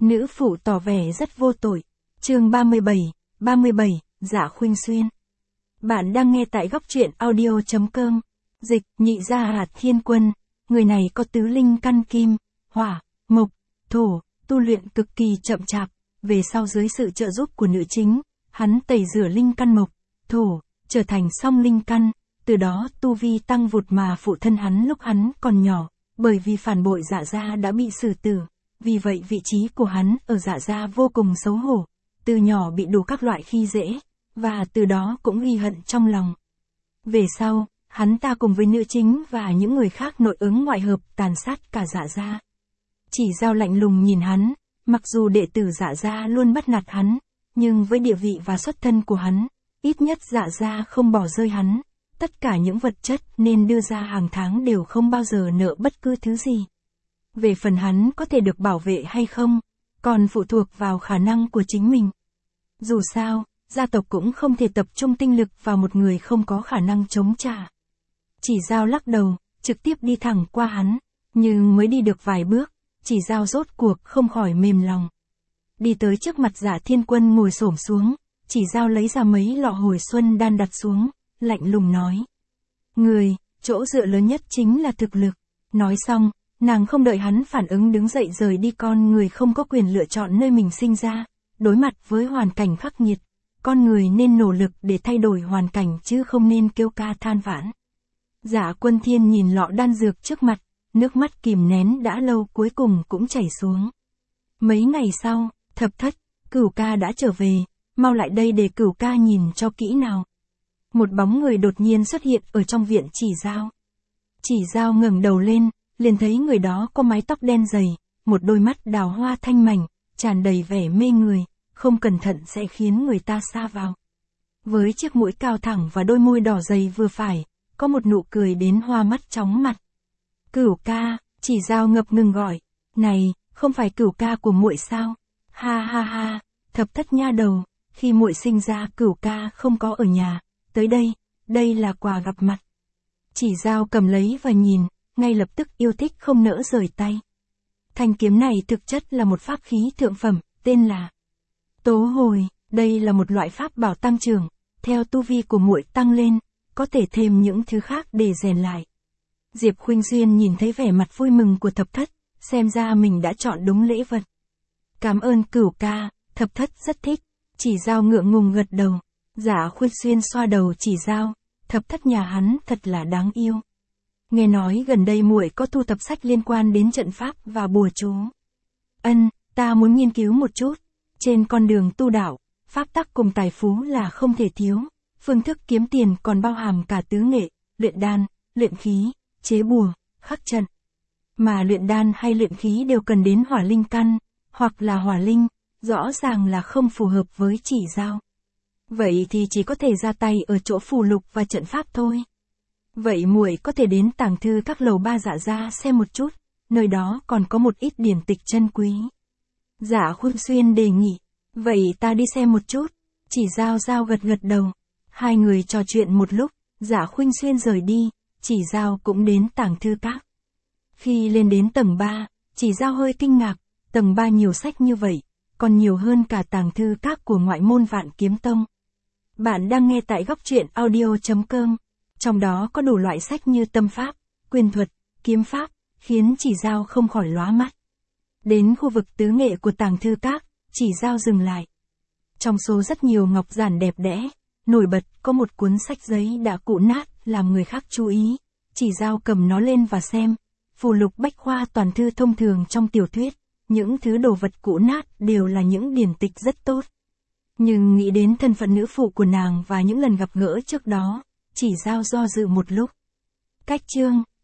Nữ phụ tỏ vẻ rất vô tội. Chương 37, Dạ Khuynh Xuyên. Bạn đang nghe tại góc truyện audio.com. Dịch, Nhị Gia Hạt Thiên Quân. Người này có tứ linh căn kim, hỏa, mộc, thổ, tu luyện cực kỳ chậm chạp. Về sau dưới sự trợ giúp của nữ chính, hắn tẩy rửa linh căn mộc, thổ, trở thành song linh căn. Từ đó tu vi tăng vụt mà phụ thân hắn lúc hắn còn nhỏ, bởi vì phản bội Dạ gia đã bị xử tử. Vì vậy vị trí của hắn ở Dạ gia vô cùng xấu hổ, từ nhỏ bị đủ các loại khi dễ, và từ đó cũng ghi hận trong lòng. Về sau, hắn ta cùng với nữ chính và những người khác nội ứng ngoại hợp tàn sát cả Dạ gia. Chỉ Dao lạnh lùng nhìn hắn, mặc dù đệ tử Dạ gia luôn bắt nạt hắn, nhưng với địa vị và xuất thân của hắn, ít nhất Dạ gia không bỏ rơi hắn. Tất cả những vật chất nên đưa ra hàng tháng đều không bao giờ nợ bất cứ thứ gì. Về phần hắn có thể được bảo vệ hay không, còn phụ thuộc vào khả năng của chính mình. Dù sao, gia tộc cũng không thể tập trung tinh lực vào một người không có khả năng chống trả. Chỉ Dao lắc đầu, trực tiếp đi thẳng qua hắn, nhưng mới đi được vài bước, Chỉ Dao rốt cuộc không khỏi mềm lòng. Đi tới trước mặt Dạ Thiên Quân ngồi xổm xuống, Chỉ Dao lấy ra mấy lọ hồi xuân đan đặt xuống, lạnh lùng nói. Người, chỗ dựa lớn nhất chính là thực lực. Nói xong, nàng không đợi hắn phản ứng đứng dậy rời đi. Con người không có quyền lựa chọn nơi mình sinh ra, đối mặt với hoàn cảnh khắc nghiệt, con người nên nỗ lực để thay đổi hoàn cảnh chứ không nên kêu ca than vãn. Dạ Quân Thiên nhìn lọ đan dược trước mặt, nước mắt kìm nén đã lâu cuối cùng cũng chảy xuống. Mấy ngày sau, Thập Thất, Cửu ca đã trở về, mau lại đây để Cửu ca nhìn cho kỹ nào. Một bóng người đột nhiên xuất hiện ở trong viện Chỉ Dao. Chỉ Dao ngẩng đầu lên, liền thấy người đó có mái tóc đen dày, một đôi mắt đào hoa thanh mảnh, tràn đầy vẻ mê người, không cẩn thận sẽ khiến người ta sa vào. Với chiếc mũi cao thẳng và đôi môi đỏ dày vừa phải, có một nụ cười đến hoa mắt chóng mặt. Cửu ca, Chỉ Dao ngập ngừng gọi, này, không phải Cửu ca của muội sao? Ha ha ha, Thập Thất nha đầu, khi muội sinh ra Cửu ca không có ở nhà. Tới đây là quà gặp mặt. Chỉ Dao cầm lấy và nhìn, ngay lập tức yêu thích không nỡ rời tay. Thanh kiếm này thực chất là một pháp khí thượng phẩm, tên là Tố Hồi. Đây là một loại pháp bảo tăng trưởng, theo tu vi của muội tăng lên, có thể thêm những thứ khác để rèn lại. Diệp Khuynh Xuyên nhìn thấy vẻ mặt vui mừng của Thập Thất, xem ra mình đã chọn đúng lễ vật. Cảm ơn Cửu ca, Thập Thất rất thích. Chỉ Dao ngượng ngùng gật đầu. Dạ Khuynh Xuyên xoa đầu Chỉ Dao, Thập Thất nhà hắn thật là đáng yêu. Nghe nói gần đây muội có thu thập sách liên quan đến trận pháp và bùa chú. Ta muốn nghiên cứu một chút. Trên con đường tu đạo, pháp tắc cùng tài phú là không thể thiếu. Phương thức kiếm tiền còn bao hàm cả tứ nghệ, luyện đan, luyện khí, chế bùa, khắc trận. Mà luyện đan hay luyện khí đều cần đến hỏa linh căn, hoặc là hỏa linh, rõ ràng là không phù hợp với Chỉ Dao. Vậy thì chỉ có thể ra tay ở chỗ phù lục và trận pháp thôi. Vậy muội có thể đến tàng thư các lầu 3 Dạ gia xem một chút, nơi đó còn có một ít điển tịch chân quý. Dạ Khuynh Xuyên đề nghị, vậy ta đi xem một chút. Chỉ Dao gật đầu. Hai người trò chuyện một lúc, Dạ Khuynh Xuyên rời đi, Chỉ Dao cũng đến tàng thư các. Khi lên đến tầng 3, Chỉ Dao hơi kinh ngạc, tầng 3 nhiều sách như vậy, còn nhiều hơn cả tàng thư các của ngoại môn Vạn Kiếm Tông. Bạn đang nghe tại góc truyện audio.com. Trong đó có đủ loại sách như tâm pháp, quyền thuật, kiếm pháp, khiến Chỉ Dao không khỏi lóa mắt. Đến khu vực tứ nghệ của tàng thư các, Chỉ Dao dừng lại. Trong số rất nhiều ngọc giản đẹp đẽ, nổi bật có một cuốn sách giấy đã cũ nát làm người khác chú ý. Chỉ Dao cầm nó lên và xem. Phù lục bách khoa toàn thư thông thường trong tiểu thuyết, những thứ đồ vật cũ nát đều là những điển tịch rất tốt. Nhưng nghĩ đến thân phận nữ phụ của nàng và những lần gặp gỡ trước đó, Chỉ Dao do dự một lúc. Cách chương